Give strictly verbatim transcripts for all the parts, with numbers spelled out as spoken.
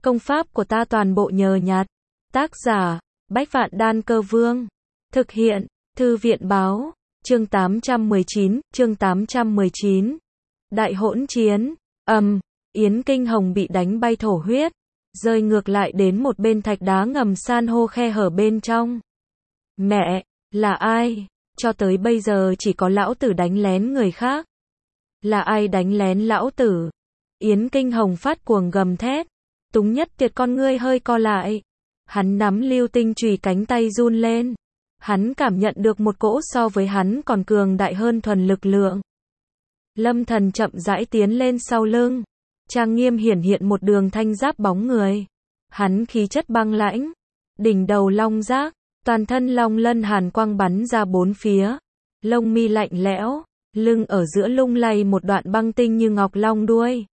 Công pháp của ta toàn bộ nhờ nhặt. Tác giả, Bách Vạn Đan Cơ Vương. Thực hiện, Thư viện Báo. Chương tám trăm mười chín, chương tám trăm mười chín. Đại hỗn chiến. Ầm, Yến Kinh Hồng bị đánh bay thổ huyết, rơi ngược lại đến một bên thạch đá ngầm san hô khe hở bên trong. Mẹ, là ai? Cho tới bây giờ chỉ có lão tử đánh lén người khác. Là ai đánh lén lão tử? Yến Kinh Hồng phát cuồng gầm thét. Túng Nhất Tiệt con ngươi hơi co lại. Hắn nắm lưu tinh chùy, cánh tay run lên. Hắn cảm nhận được một cỗ so với hắn còn cường đại hơn thuần lực lượng. Lâm Thần chậm rãi tiến lên sau lưng. Trang nghiêm hiển hiện một đường thanh giáp bóng người. Hắn khí chất băng lãnh. Đỉnh đầu long giác. Toàn thân long lân hàn quang bắn ra bốn phía. Lông mi lạnh lẽo. Lưng ở giữa lung lay một đoạn băng tinh như ngọc long đuôi.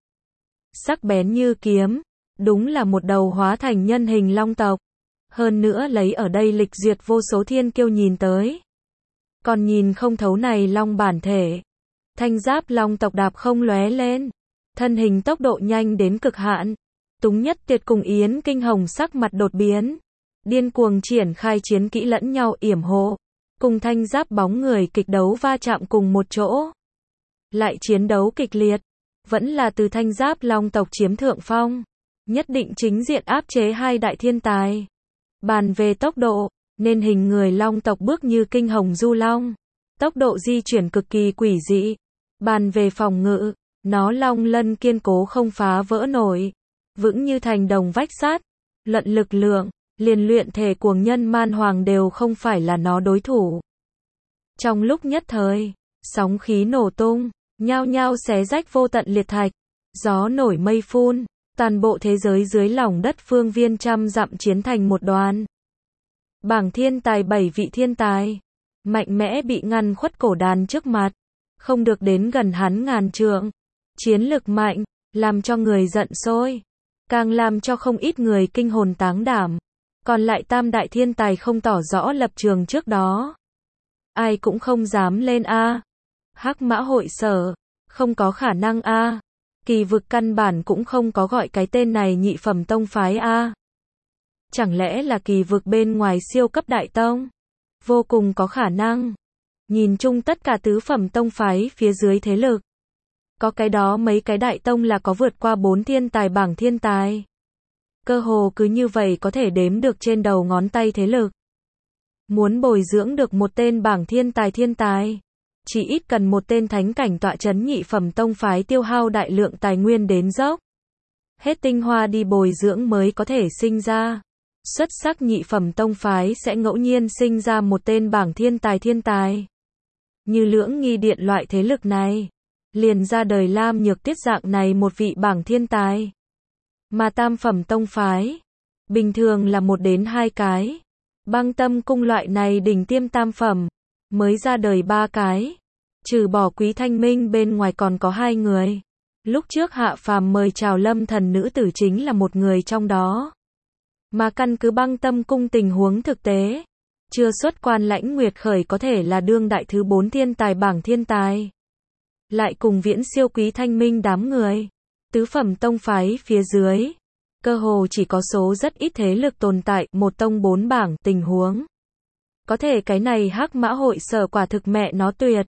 Sắc bén như kiếm. Đúng là một đầu hóa thành nhân hình long tộc. Hơn nữa lấy ở đây lịch duyệt vô số thiên kiêu nhìn tới. Còn nhìn không thấu này long bản thể. Thanh giáp long tộc đạp không lóe lên. Thân hình tốc độ nhanh đến cực hạn. Túng Nhất Tiệt cùng Yến Kinh Hồng sắc mặt đột biến. Điên cuồng triển khai chiến kỹ lẫn nhau yểm hộ. Cùng thanh giáp bóng người kịch đấu va chạm cùng một chỗ. Lại chiến đấu kịch liệt. Vẫn là từ thanh giáp long tộc chiếm thượng phong. Nhất định chính diện áp chế hai đại thiên tài. Bàn về tốc độ, nên hình người long tộc bước như kinh hồng du long. Tốc độ di chuyển cực kỳ quỷ dị. Bàn về phòng ngự, nó long lân kiên cố không phá vỡ nổi. Vững như thành đồng vách sắt. Luận lực lượng, liền luyện thể cuồng nhân man hoàng đều không phải là nó đối thủ. Trong lúc nhất thời, sóng khí nổ tung, nhao nhao xé rách vô tận liệt thạch. Gió nổi mây phun. Toàn bộ thế giới dưới lòng đất phương viên trăm dặm chiến thành một đoàn. Bảng thiên tài bảy vị thiên tài. Mạnh mẽ bị ngăn khuất cổ đàn trước mặt. Không được đến gần hắn ngàn trượng. Chiến lực mạnh, làm cho người giận sôi. Càng làm cho không ít người kinh hồn táng đảm. Còn lại tam đại thiên tài không tỏ rõ lập trường trước đó. Ai cũng không dám lên A. Hắc Mã Hội Sở. Không có khả năng A. Kỳ vực căn bản cũng không có gọi cái tên này nhị phẩm tông phái A. Chẳng lẽ là kỳ vực bên ngoài siêu cấp đại tông? Vô cùng có khả năng. Nhìn chung tất cả tứ phẩm tông phái phía dưới thế lực. Có cái đó mấy cái đại tông là có vượt qua bốn thiên tài bảng thiên tài. Cơ hồ cứ như vậy có thể đếm được trên đầu ngón tay thế lực. Muốn bồi dưỡng được một tên bảng thiên tài thiên tài. Chỉ ít cần một tên thánh cảnh tọa chấn nhị phẩm tông phái tiêu hao đại lượng tài nguyên đến dốc. Hết tinh hoa đi bồi dưỡng mới có thể sinh ra. Xuất sắc nhị phẩm tông phái sẽ ngẫu nhiên sinh ra một tên bảng thiên tài thiên tài. Như Lưỡng Nghi Điện loại thế lực này. Liền ra đời Lam Nhược Tiết dạng này một vị bảng thiên tài. Mà tam phẩm tông phái. Bình thường là một đến hai cái. Băng Tâm Cung loại này đỉnh tiêm tam phẩm. Mới ra đời ba cái. Trừ bỏ Quý Thanh Minh bên ngoài còn có hai người. Lúc trước hạ phàm mời chào Lâm Thần nữ tử chính là một người trong đó. Mà căn cứ Băng Tâm Cung tình huống thực tế. Chưa xuất quan Lãnh Nguyệt Khởi có thể là đương đại thứ bốn thiên tài bảng thiên tài. Lại cùng viễn siêu Quý Thanh Minh đám người. Tứ phẩm tông phái phía dưới. Cơ hồ chỉ có số rất ít thế lực tồn tại một tông bốn bảng tình huống. Có thể cái này Hắc Mã Hội Sở quả thực mẹ nó tuyệt.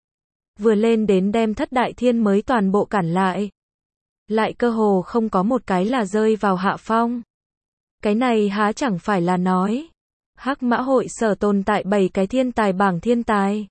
Vừa lên đến đem thất đại thiên mới toàn bộ cản lại. Lại cơ hồ không có một cái là rơi vào hạ phong. Cái này há chẳng phải là nói. Hắc Mã Hội Sở tồn tại bảy cái thiên tài bảng thiên tài.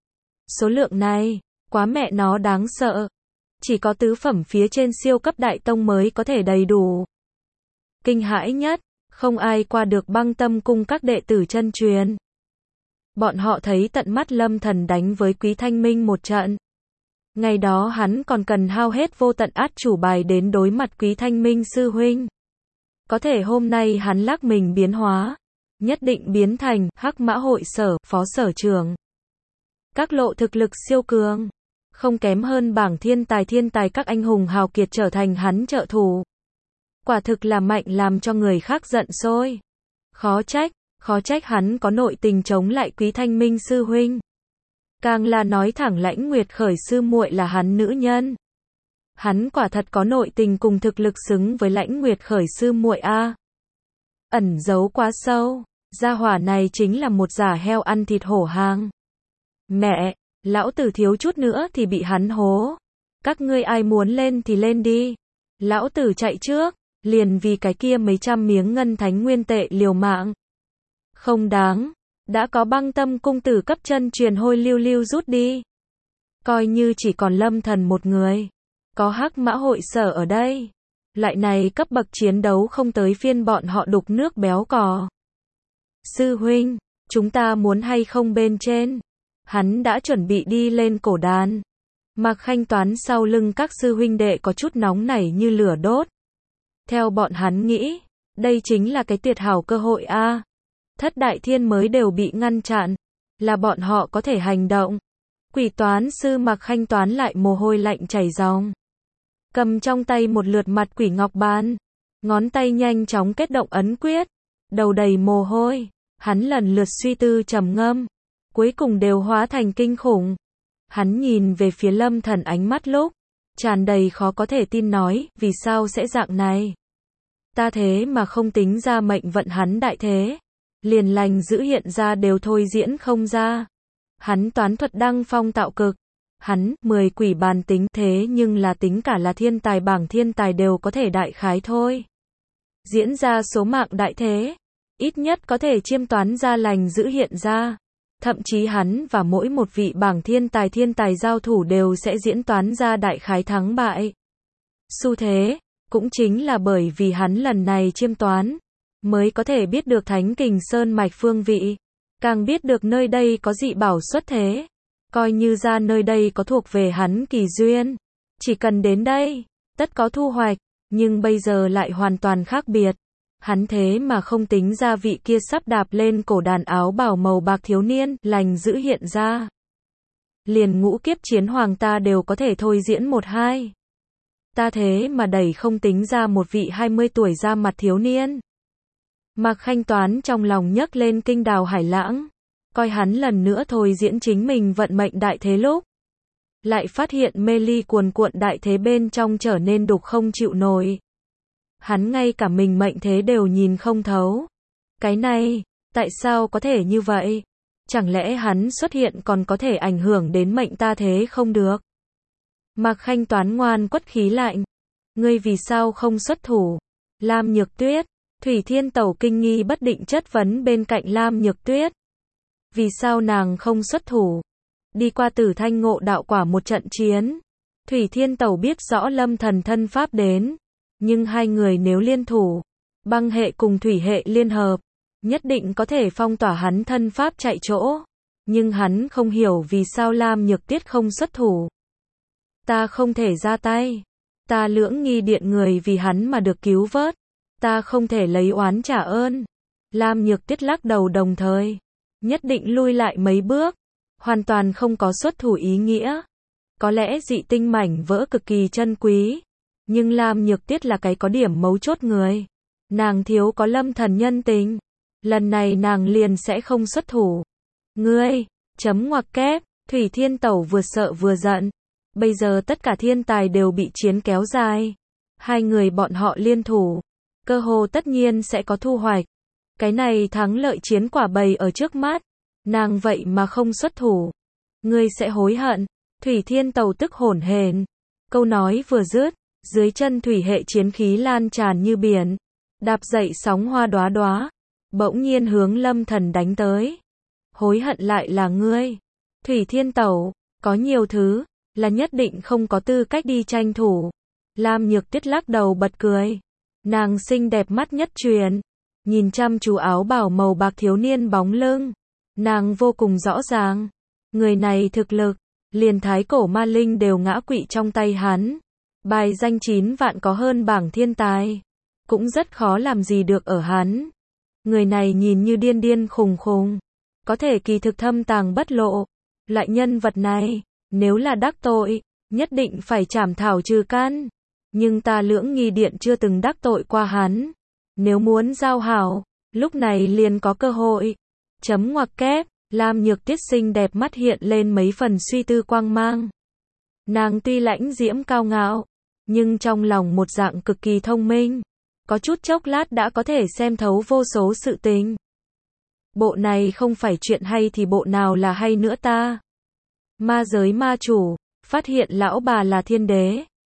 Số lượng này, quá mẹ nó đáng sợ. Chỉ có tứ phẩm phía trên siêu cấp đại tông mới có thể đầy đủ. Kinh hãi nhất, không ai qua được Băng Tâm Cung các đệ tử chân truyền. Bọn họ thấy tận mắt Lâm Thần đánh với Quý Thanh Minh một trận. Ngày đó hắn còn cần hao hết vô tận át chủ bài đến đối mặt Quý Thanh Minh sư huynh. Có thể hôm nay hắn lắc mình biến hóa. Nhất định biến thành Hắc Mã Hội Sở, phó sở trưởng. Các lộ thực lực siêu cường. Không kém hơn bảng thiên tài thiên tài các anh hùng hào kiệt trở thành hắn trợ thủ. Quả thực là mạnh làm cho người khác giận sôi. Khó trách. Khó trách hắn có nội tình chống lại Quý Thanh Minh sư huynh. Càng là nói thẳng Lãnh Nguyệt Khởi sư muội là hắn nữ nhân. Hắn quả thật có nội tình cùng thực lực xứng với Lãnh Nguyệt khởi sư muội a. Ẩn giấu quá sâu, gia hỏa này chính là một giả heo ăn thịt hổ hàng. Mẹ, lão tử thiếu chút nữa thì bị hắn hố. Các ngươi ai muốn lên thì lên đi. Lão tử chạy trước, liền vì cái kia mấy trăm miếng ngân thánh nguyên tệ liều mạng. Không đáng, đã có Băng Tâm cung tử cấp chân truyền hôi lưu lưu rút đi. Coi như chỉ còn Lâm Thần một người. Có Hắc Mã hội sở ở đây. Loại này cấp bậc chiến đấu không tới phiên bọn họ đục nước béo cò. Sư huynh, chúng ta muốn hay không bên trên? Hắn đã chuẩn bị đi lên cổ đàn. Mạc Khanh Toán sau lưng các sư huynh đệ có chút nóng nảy như lửa đốt. Theo bọn hắn nghĩ, đây chính là cái tuyệt hảo cơ hội a. Thất đại thiên mới đều bị ngăn chặn, là bọn họ có thể hành động. Quỷ toán sư Mạc Khanh Toán lại mồ hôi lạnh chảy ròng. Cầm trong tay một lượt mặt quỷ ngọc bàn, ngón tay nhanh chóng kết động ấn quyết, đầu đầy mồ hôi, hắn lần lượt suy tư trầm ngâm, cuối cùng đều hóa thành kinh khủng. Hắn nhìn về phía Lâm Thần ánh mắt lúc tràn đầy khó có thể tin nói, vì sao sẽ dạng này? Ta thế mà không tính ra mệnh vận hắn đại thế, liền lành giữ hiện ra đều thôi diễn không ra. Hắn toán thuật đăng phong tạo cực, hắn mười quỷ bàn tính thế nhưng là tính cả là thiên tài bảng thiên tài đều có thể đại khái thôi. Diễn ra số mạng đại thế, ít nhất có thể chiêm toán ra lành giữ hiện ra. Thậm chí hắn và mỗi một vị bảng thiên tài thiên tài giao thủ đều sẽ diễn toán ra đại khái thắng bại. Xu thế, cũng chính là bởi vì hắn lần này chiêm toán, mới có thể biết được Thánh Kình Sơn mạch phương vị, càng biết được nơi đây có dị bảo xuất thế, coi như ra nơi đây có thuộc về hắn kỳ duyên, chỉ cần đến đây, tất có thu hoạch, nhưng bây giờ lại hoàn toàn khác biệt. Hắn thế mà không tính ra vị kia sắp đạp lên cổ đàn áo bào màu bạc thiếu niên, lành giữ hiện ra. Liền ngũ kiếp chiến hoàng ta đều có thể thôi diễn một hai. Ta thế mà đẩy không tính ra một vị hai mươi tuổi ra mặt thiếu niên. Mạc Khanh Toán trong lòng nhấc lên kinh đào hải lãng, coi hắn lần nữa thôi diễn chính mình vận mệnh đại thế lúc. Lại phát hiện mê ly cuồn cuộn đại thế bên trong trở nên đục không chịu nổi. Hắn ngay cả mình mệnh thế đều nhìn không thấu. Cái này, tại sao có thể như vậy? Chẳng lẽ hắn xuất hiện còn có thể ảnh hưởng đến mệnh ta thế không được? Mạc Khanh Toán ngoan quất khí lạnh. Ngươi vì sao không xuất thủ? Lam Nhược Tuyết, Thủy Thiên Tẩu kinh nghi bất định chất vấn bên cạnh Lam Nhược Tuyết. Vì sao nàng không xuất thủ? Đi qua Tử Thanh ngộ đạo quả một trận chiến. Thủy Thiên Tẩu biết rõ Lâm Thần thân pháp đến. Nhưng hai người nếu liên thủ, băng hệ cùng thủy hệ liên hợp, nhất định có thể phong tỏa hắn thân pháp chạy chỗ. Nhưng hắn không hiểu vì sao Lam Nhược Tuyết không xuất thủ. Ta không thể ra tay. Ta Lưỡng Nghi Điện người vì hắn mà được cứu vớt. Ta không thể lấy oán trả ơn. Lam Nhược Tuyết lắc đầu đồng thời, nhất định lui lại mấy bước, hoàn toàn không có xuất thủ ý nghĩa. Có lẽ dị tinh mảnh vỡ cực kỳ chân quý. Nhưng Lam Nhược Tuyết là cái có điểm mấu chốt người. Nàng thiếu có Lâm Thần nhân tình. Lần này nàng liền sẽ không xuất thủ. Ngươi, chấm ngoặc kép, Thủy Thiên Tẩu vừa sợ vừa giận. Bây giờ tất cả thiên tài đều bị chiến kéo dài. Hai người bọn họ liên thủ. Cơ hồ tất nhiên sẽ có thu hoạch. Cái này thắng lợi chiến quả bày ở trước mắt. Nàng vậy mà không xuất thủ. Ngươi sẽ hối hận. Thủy Thiên Tẩu tức hổn hển. Câu nói vừa dứt. Dưới chân thủy hệ chiến khí lan tràn như biển, đạp dậy sóng hoa đóa đóa, bỗng nhiên hướng Lâm Thần đánh tới. Hối hận lại là ngươi. Thủy Thiên Tẩu, có nhiều thứ, là nhất định không có tư cách đi tranh thủ. Lam Nhược Tuyết lắc đầu bật cười. Nàng xinh đẹp mắt nhất truyền, nhìn chăm chú áo bào màu bạc thiếu niên bóng lưng. Nàng vô cùng rõ ràng. Người này thực lực, liền thái cổ ma linh đều ngã quỵ trong tay hắn. Bài danh chín vạn có hơn bảng thiên tài, cũng rất khó làm gì được ở hắn. Người này nhìn như điên điên khùng khùng, có thể kỳ thực thâm tàng bất lộ. Loại nhân vật này, nếu là đắc tội, nhất định phải trảm thảo trừ căn. Nhưng ta Lưỡng Nghi Điện chưa từng đắc tội qua hắn. Nếu muốn giao hảo, lúc này liền có cơ hội. Chấm ngoặc kép, Lam Nhược Tuyết xinh đẹp mắt hiện lên mấy phần suy tư quang mang. Nàng tuy lãnh diễm cao ngạo, nhưng trong lòng một dạng cực kỳ thông minh. Có chút chốc lát đã có thể xem thấu vô số sự tình. Bộ này không phải chuyện hay thì bộ nào là hay nữa ta? Ma giới ma chủ, phát hiện lão bà là thiên đế.